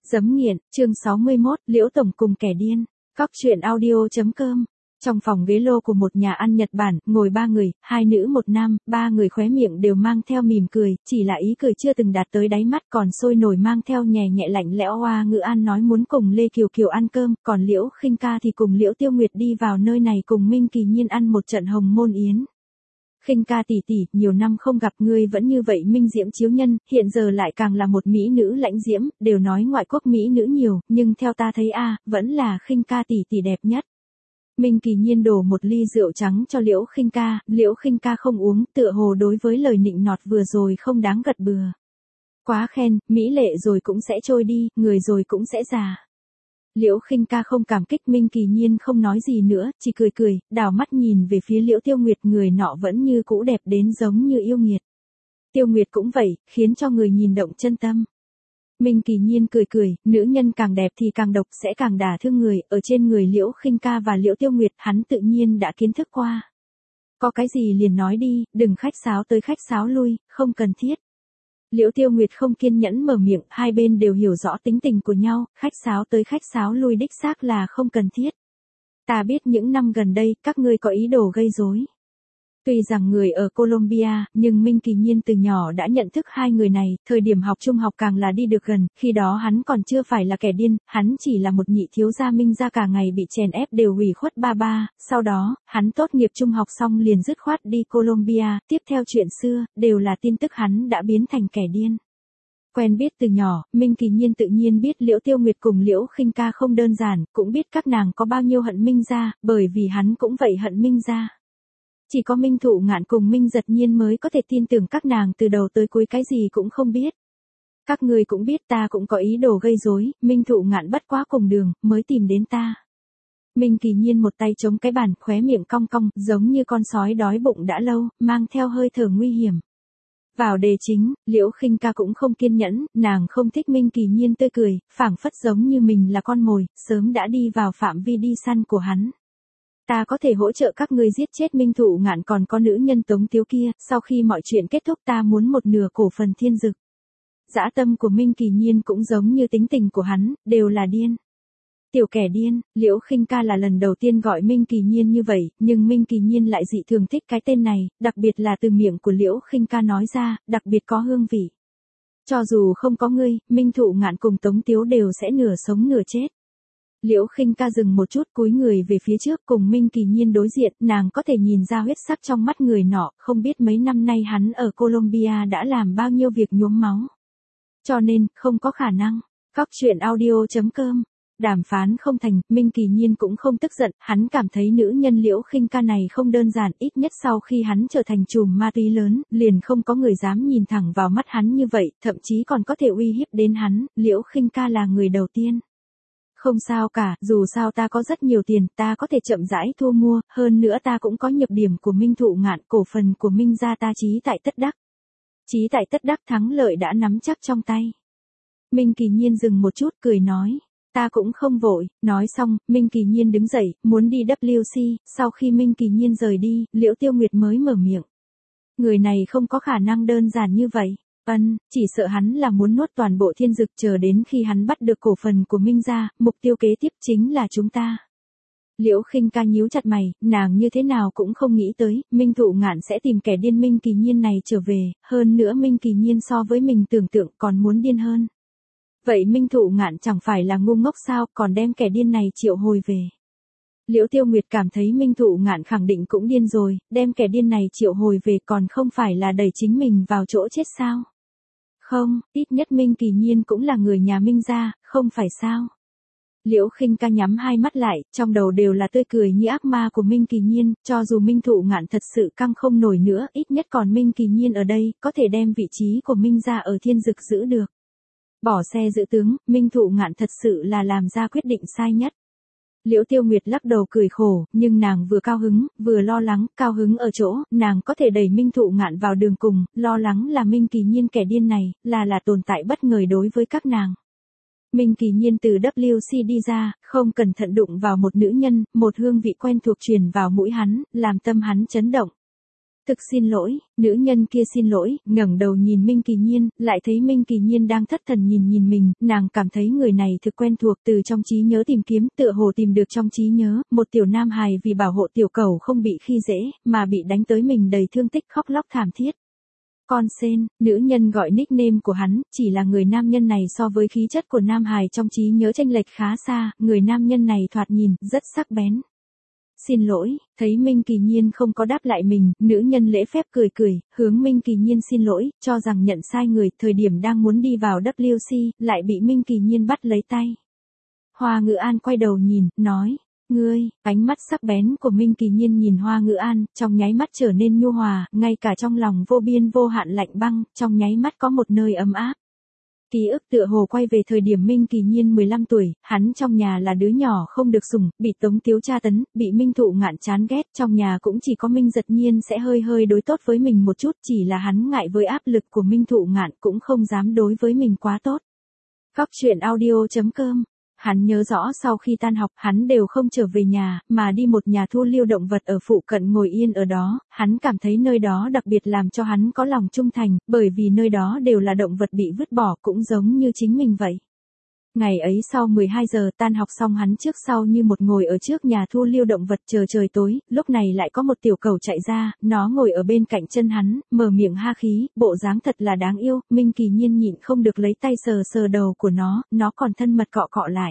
Giấm nghiện, chương 61, Liễu Tổng cùng kẻ điên. Cóc truyện audio.com. Trong phòng ghế lô của một nhà ăn Nhật Bản, ngồi 3 người, 2 nữ 1 nam, 3 người khóe miệng đều mang theo mỉm cười, chỉ là ý cười chưa từng đạt tới đáy mắt, còn sôi nổi mang theo nhẹ nhẹ lạnh lẽo Hoa Ngữ An nói muốn cùng Lê Kiều Kiều ăn cơm, còn Liễu Khinh Ca thì cùng Liễu Tiêu Nguyệt đi vào nơi này cùng Minh Kỳ Nhiên ăn một trận hồng môn yến. Khinh Ca tỷ tỷ, nhiều năm không gặp ngươi vẫn như vậy minh diễm chiếu nhân, hiện giờ lại càng là một mỹ nữ lãnh diễm, đều nói ngoại quốc mỹ nữ nhiều, nhưng theo ta thấy vẫn là Khinh Ca tỷ tỷ đẹp nhất. Minh Kỳ Nhiên đổ một ly rượu trắng cho Liễu Khinh Ca không uống, tựa hồ đối với lời nịnh nọt vừa rồi không đáng gật bừa. Quá khen, mỹ lệ rồi cũng sẽ trôi đi, người rồi cũng sẽ già. Liễu Khinh Ca không cảm kích, Minh Kỳ Nhiên không nói gì nữa, chỉ cười cười, đảo mắt nhìn về phía Liễu Tiêu Nguyệt, người nọ vẫn như cũ đẹp đến giống như yêu nghiệt. Tiêu Nguyệt cũng vậy, khiến cho người nhìn động chân tâm. Minh Kỳ Nhiên cười cười, nữ nhân càng đẹp thì càng độc, sẽ càng đả thương người, ở trên người Liễu Khinh Ca và Liễu Tiêu Nguyệt hắn tự nhiên đã kiến thức qua. Có cái gì liền nói đi, đừng khách sáo tới khách sáo lui, không cần thiết. Liễu Tiêu Nguyệt không kiên nhẫn mở miệng, hai bên đều hiểu rõ tính tình của nhau, khách sáo tới khách sáo lui đích xác là không cần thiết. Ta biết những năm gần đây, các ngươi có ý đồ gây rối. Tuy rằng người ở Colombia, nhưng Minh Kỳ Nhiên từ nhỏ đã nhận thức hai người này, thời điểm học trung học càng là đi được gần, khi đó hắn còn chưa phải là kẻ điên, hắn chỉ là một nhị thiếu gia Minh gia cả ngày bị chèn ép đều ủy khuất ba, sau đó, hắn tốt nghiệp trung học xong liền dứt khoát đi Colombia, tiếp theo chuyện xưa, đều là tin tức hắn đã biến thành kẻ điên. Quen biết từ nhỏ, Minh Kỳ Nhiên tự nhiên biết Liễu Tiêu Nguyệt cùng Liễu Khinh Ca không đơn giản, cũng biết các nàng có bao nhiêu hận Minh gia, bởi vì hắn cũng vậy hận Minh gia. Chỉ có Minh Thụ Ngạn cùng Minh Giật Nhiên mới có thể tin tưởng các nàng từ đầu tới cuối cái gì cũng không biết. Các người cũng biết ta cũng có ý đồ gây rối, Minh Thụ Ngạn bất quá cùng đường, mới tìm đến ta. Minh Kỳ Nhiên một tay chống cái bàn, khóe miệng cong cong, giống như con sói đói bụng đã lâu, mang theo hơi thở nguy hiểm. Vào đề chính, Liễu Khinh Ca cũng không kiên nhẫn, nàng không thích Minh Kỳ Nhiên tươi cười, phảng phất giống như mình là con mồi, sớm đã đi vào phạm vi đi săn của hắn. Ta có thể hỗ trợ các ngươi giết chết Minh Thụ Ngạn, còn có nữ nhân Tống Tiếu kia, sau khi mọi chuyện kết thúc ta muốn một nửa cổ phần Thiên Dực. Dã tâm của Minh Kỳ Nhiên cũng giống như tính tình của hắn, đều là điên. Tiểu kẻ điên, Liễu Khinh Ca là lần đầu tiên gọi Minh Kỳ Nhiên như vậy, nhưng Minh Kỳ Nhiên lại dị thường thích cái tên này, đặc biệt là từ miệng của Liễu Khinh Ca nói ra, đặc biệt có hương vị. Cho dù không có ngươi, Minh Thụ Ngạn cùng Tống Tiếu đều sẽ nửa sống nửa chết. Liễu Khinh Ca dừng một chút, cúi người về phía trước cùng Minh Kỳ Nhiên đối diện, nàng có thể nhìn ra huyết sắc trong mắt người nọ, không biết mấy năm nay hắn ở Colombia đã làm bao nhiêu việc nhuốm máu. Cho nên, không có khả năng. Cóc truyện audio.com. Đàm phán không thành, Minh Kỳ Nhiên cũng không tức giận, hắn cảm thấy nữ nhân Liễu Khinh Ca này không đơn giản, ít nhất sau khi hắn trở thành trùm ma túy lớn, liền không có người dám nhìn thẳng vào mắt hắn như vậy, thậm chí còn có thể uy hiếp đến hắn, Liễu Khinh Ca là người đầu tiên. Không sao cả, dù sao ta có rất nhiều tiền, ta có thể chậm rãi thu mua, hơn nữa ta cũng có nhập điểm của Minh Thụ Ngạn, cổ phần của Minh gia ta chí tại tất đắc. Chí tại tất đắc, thắng lợi đã nắm chắc trong tay. Minh Kỳ Nhiên dừng một chút, cười nói, ta cũng không vội, nói xong, Minh Kỳ Nhiên đứng dậy, muốn đi WC, sau khi Minh Kỳ Nhiên rời đi, Liễu Tiêu Nguyệt mới mở miệng. Người này không có khả năng đơn giản như vậy. Chỉ sợ hắn là muốn nuốt toàn bộ Thiên Dực, chờ đến khi hắn bắt được cổ phần của Minh gia, mục tiêu kế tiếp chính là chúng ta. Liễu Khinh Ca nhíu chặt mày, nàng như thế nào cũng không nghĩ tới, Minh Thụ Ngạn sẽ tìm kẻ điên Minh Kỳ Nhiên này trở về, hơn nữa Minh Kỳ Nhiên so với mình tưởng tượng còn muốn điên hơn. Vậy Minh Thụ Ngạn chẳng phải là ngu ngốc sao, còn đem kẻ điên này triệu hồi về. Liễu Tiêu Nguyệt cảm thấy Minh Thụ Ngạn khẳng định cũng điên rồi, đem kẻ điên này triệu hồi về còn không phải là đẩy chính mình vào chỗ chết sao. Không, ít nhất Minh Kỳ Nhiên cũng là người nhà Minh gia, không phải sao. Liễu Khinh Ca nhắm hai mắt lại, trong đầu đều là tươi cười như ác ma của Minh Kỳ Nhiên, cho dù Minh Thụ Ngạn thật sự căng không nổi nữa, ít nhất còn Minh Kỳ Nhiên ở đây, có thể đem vị trí của Minh gia ở Thiên Dực giữ được. Bỏ xe giữ tướng, Minh Thụ Ngạn thật sự là làm ra quyết định sai nhất. Liễu Tiêu Nguyệt lắc đầu cười khổ, nhưng nàng vừa cao hứng, vừa lo lắng, cao hứng ở chỗ, nàng có thể đẩy Minh Thụ Ngạn vào đường cùng, lo lắng là Minh Kỳ Nhiên kẻ điên này, là tồn tại bất ngờ đối với các nàng. Minh Kỳ Nhiên từ WC đi ra, không cẩn thận đụng vào một nữ nhân, một hương vị quen thuộc truyền vào mũi hắn, làm tâm hắn chấn động. Thực xin lỗi, nữ nhân kia xin lỗi, ngẩng đầu nhìn Minh Kỳ Nhiên, lại thấy Minh Kỳ Nhiên đang thất thần nhìn mình, nàng cảm thấy người này thực quen thuộc, từ trong trí nhớ tìm kiếm, tựa hồ tìm được trong trí nhớ, một tiểu nam hài vì bảo hộ tiểu cẩu không bị khi dễ, mà bị đánh tới mình đầy thương tích khóc lóc thảm thiết. Con sen, nữ nhân gọi nickname của hắn, chỉ là người nam nhân này so với khí chất của nam hài trong trí nhớ chênh lệch khá xa, người nam nhân này thoạt nhìn, rất sắc bén. Xin lỗi, thấy Minh Kỳ Nhiên không có đáp lại mình, nữ nhân lễ phép cười, hướng Minh Kỳ Nhiên xin lỗi, cho rằng nhận sai người, thời điểm đang muốn đi vào WC, lại bị Minh Kỳ Nhiên bắt lấy tay. Hoa Ngữ An quay đầu nhìn, nói, ngươi, ánh mắt sắc bén của Minh Kỳ Nhiên nhìn Hoa Ngữ An, trong nháy mắt trở nên nhu hòa, ngay cả trong lòng vô biên vô hạn lạnh băng, trong nháy mắt có một nơi ấm áp. Ký ức tựa hồ quay về thời điểm Minh Kỳ Nhiên 15 tuổi, hắn trong nhà là đứa nhỏ không được sủng, bị Tống Tiếu tra tấn, bị Minh Thụ Ngạn chán ghét, trong nhà cũng chỉ có Minh Giật Nhiên sẽ hơi đối tốt với mình một chút, chỉ là hắn ngại với áp lực của Minh Thụ Ngạn cũng không dám đối với mình quá tốt. Góc truyện audio.com. Hắn nhớ rõ sau khi tan học, hắn đều không trở về nhà, mà đi một nhà thu lưu động vật ở phụ cận ngồi yên ở đó, hắn cảm thấy nơi đó đặc biệt làm cho hắn có lòng trung thành, bởi vì nơi đó đều là động vật bị vứt bỏ cũng giống như chính mình vậy. Ngày ấy sau 12 giờ tan học xong hắn trước sau như một ngồi ở trước nhà thu lưu động vật chờ trời tối, lúc này lại có một tiểu cẩu chạy ra, nó ngồi ở bên cạnh chân hắn, mở miệng ha khí, bộ dáng thật là đáng yêu, Minh Kỳ Nhiên nhịn không được lấy tay sờ đầu của nó còn thân mật cọ lại.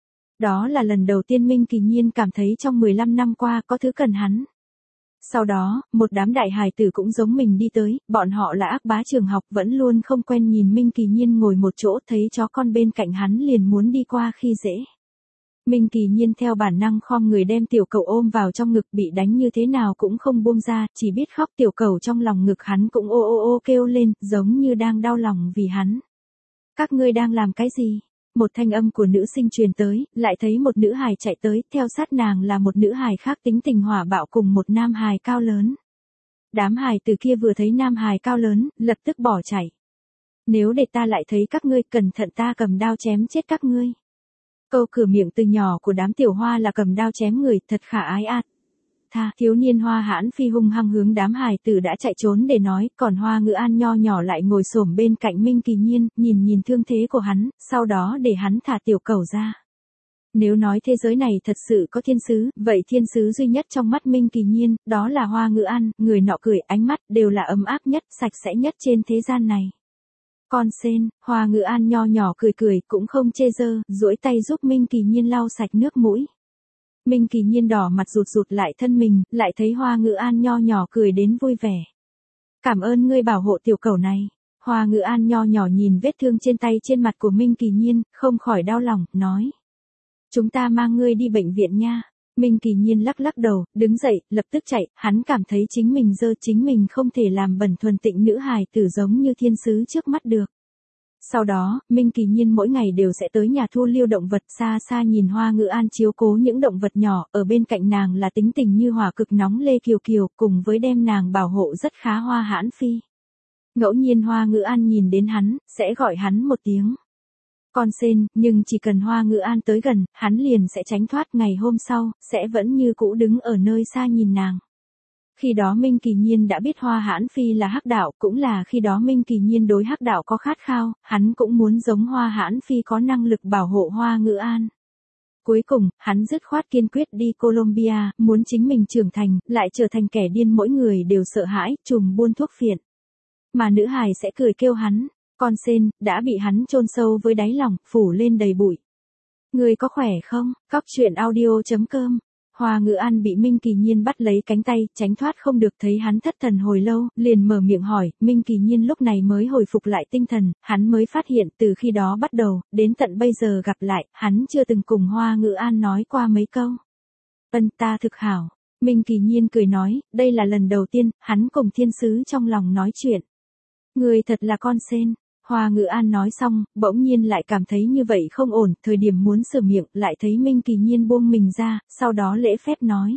Đó là lần đầu tiên Minh Kỳ Nhiên cảm thấy trong 15 năm qua có thứ cần hắn. Sau đó, một đám đại hài tử cũng giống mình đi tới, bọn họ là ác bá trường học vẫn luôn không quen nhìn Minh Kỳ Nhiên ngồi một chỗ thấy chó con bên cạnh hắn liền muốn đi qua khi dễ. Minh Kỳ Nhiên theo bản năng khom người đem tiểu cẩu ôm vào trong ngực bị đánh như thế nào cũng không buông ra, chỉ biết khóc tiểu cẩu trong lòng ngực hắn cũng ô kêu lên, giống như đang đau lòng vì hắn. Các ngươi đang làm cái gì? Một thanh âm của nữ sinh truyền tới, lại thấy một nữ hài chạy tới, theo sát nàng là một nữ hài khác tính tình hỏa bạo cùng một nam hài cao lớn. Đám hài từ kia vừa thấy nam hài cao lớn, lập tức bỏ chạy. Nếu để ta lại thấy các ngươi, cẩn thận ta cầm đao chém chết các ngươi. Câu cửa miệng từ nhỏ của đám tiểu hoa là cầm đao chém người, thật khả ái ạt. Thiếu niên Hoa Hãn Phi hung hăng hướng đám hài tử đã chạy trốn để nói, còn Hoa Ngữ An nho nhỏ lại ngồi xổm bên cạnh Minh Kỳ Nhiên, nhìn thương thế của hắn, sau đó để hắn thả tiểu cẩu ra. Nếu nói thế giới này thật sự có thiên sứ, vậy thiên sứ duy nhất trong mắt Minh Kỳ Nhiên, đó là Hoa Ngữ An, người nọ cười, ánh mắt đều là ấm áp nhất, sạch sẽ nhất trên thế gian này. Con sen, Hoa Ngữ An nho nhỏ cười, cũng không chê dơ, duỗi tay giúp Minh Kỳ Nhiên lau sạch nước mũi. Minh Kỳ Nhiên đỏ mặt rụt lại thân mình, lại thấy Hoa Ngữ An nho nhỏ cười đến vui vẻ. Cảm ơn ngươi bảo hộ tiểu cẩu này. Hoa Ngữ An nho nhỏ nhìn vết thương trên tay trên mặt của Minh Kỳ Nhiên, không khỏi đau lòng, nói. Chúng ta mang ngươi đi bệnh viện nha. Minh Kỳ Nhiên lắc đầu, đứng dậy, lập tức chạy, hắn cảm thấy chính mình không thể làm bẩn thuần tịnh nữ hài tử giống như thiên sứ trước mắt được. Sau đó, Minh Kỳ Nhiên mỗi ngày đều sẽ tới nhà thu lưu động vật xa xa nhìn Hoa Ngữ An chiếu cố những động vật nhỏ, ở bên cạnh nàng là tính tình như hỏa cực nóng Lê Kiều cùng với đem nàng bảo hộ rất khá Hoa Hãn Phi. Ngẫu nhiên Hoa Ngữ An nhìn đến hắn, sẽ gọi hắn một tiếng. Con sen, nhưng chỉ cần Hoa Ngữ An tới gần, hắn liền sẽ tránh thoát, ngày hôm sau, sẽ vẫn như cũ đứng ở nơi xa nhìn nàng. Khi đó Minh Kỳ Nhiên đã biết Hoa Hãn Phi là hắc đạo, cũng là khi đó Minh Kỳ Nhiên đối hắc đạo có khát khao, hắn cũng muốn giống Hoa Hãn Phi có năng lực bảo hộ Hoa Ngữ An. Cuối cùng, hắn dứt khoát kiên quyết đi Colombia, muốn chính mình trưởng thành, lại trở thành kẻ điên mỗi người đều sợ hãi, trùm buôn thuốc phiện. Mà nữ hài sẽ cười kêu hắn, con sen, đã bị hắn chôn sâu với đáy lòng, phủ lên đầy bụi. Người có khỏe không? Góc truyện audio.com. Hoa Ngữ An bị Minh Kỳ Nhiên bắt lấy cánh tay, tránh thoát không được, thấy hắn thất thần hồi lâu, liền mở miệng hỏi, Minh Kỳ Nhiên lúc này mới hồi phục lại tinh thần, hắn mới phát hiện từ khi đó bắt đầu, đến tận bây giờ gặp lại, hắn chưa từng cùng Hoa Ngữ An nói qua mấy câu. Ta thực hảo. Minh Kỳ Nhiên cười nói, đây là lần đầu tiên, hắn cùng thiên sứ trong lòng nói chuyện. Người thật là con sen. Hoa Ngữ An nói xong, bỗng nhiên lại cảm thấy như vậy không ổn, thời điểm muốn sửa miệng, lại thấy Minh Kỳ Nhiên buông mình ra, sau đó lễ phép nói.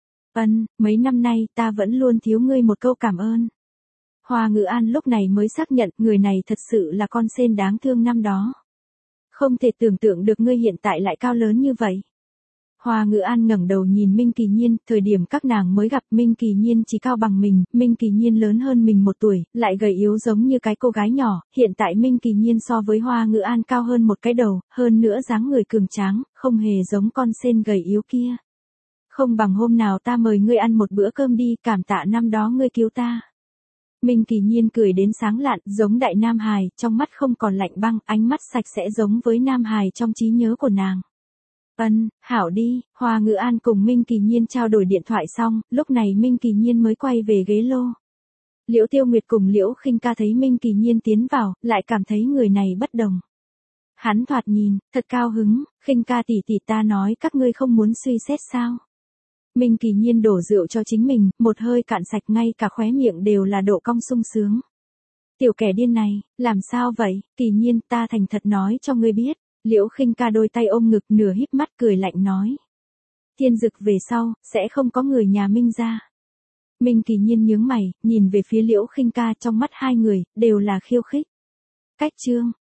Mấy năm nay ta vẫn luôn thiếu ngươi một câu cảm ơn. Hoa Ngữ An lúc này mới xác nhận, người này thật sự là con sen đáng thương năm đó. Không thể tưởng tượng được ngươi hiện tại lại cao lớn như vậy. Hoa Ngữ An ngẩng đầu nhìn Minh Kỳ Nhiên, thời điểm các nàng mới gặp Minh Kỳ Nhiên chỉ cao bằng mình, Minh Kỳ Nhiên lớn hơn mình 1 tuổi, lại gầy yếu giống như cái cô gái nhỏ, hiện tại Minh Kỳ Nhiên so với Hoa Ngữ An cao hơn một cái đầu, hơn nữa dáng người cường tráng, không hề giống con sên gầy yếu kia. Không bằng hôm nào ta mời ngươi ăn một bữa cơm đi, cảm tạ năm đó ngươi cứu ta. Minh Kỳ Nhiên cười đến sáng lạn, giống đại nam hài, trong mắt không còn lạnh băng, ánh mắt sạch sẽ giống với nam hài trong trí nhớ của nàng. Hảo đi, Hoa Ngữ An cùng Minh Kỳ Nhiên trao đổi điện thoại xong, lúc này Minh Kỳ Nhiên mới quay về ghế lô. Liễu Tiêu Nguyệt cùng Liễu Khinh Ca thấy Minh Kỳ Nhiên tiến vào, lại cảm thấy người này bất đồng. Hắn thoạt nhìn, thật cao hứng, Khinh Ca tỷ tỷ ta nói các ngươi không muốn suy xét sao. Minh Kỳ Nhiên đổ rượu cho chính mình, một hơi cạn sạch ngay cả khóe miệng đều là độ cong sung sướng. Tiểu kẻ điên này, làm sao vậy, Kỳ Nhiên ta thành thật nói cho ngươi biết. Liễu Khinh Ca đôi tay ôm ngực nửa híp mắt cười lạnh nói. Thiên Dực về sau, sẽ không có người nhà Minh ra. Minh Kỳ Nhiên nhướng mày, nhìn về phía Liễu Khinh Ca trong mắt hai người, đều là khiêu khích. Cách chương.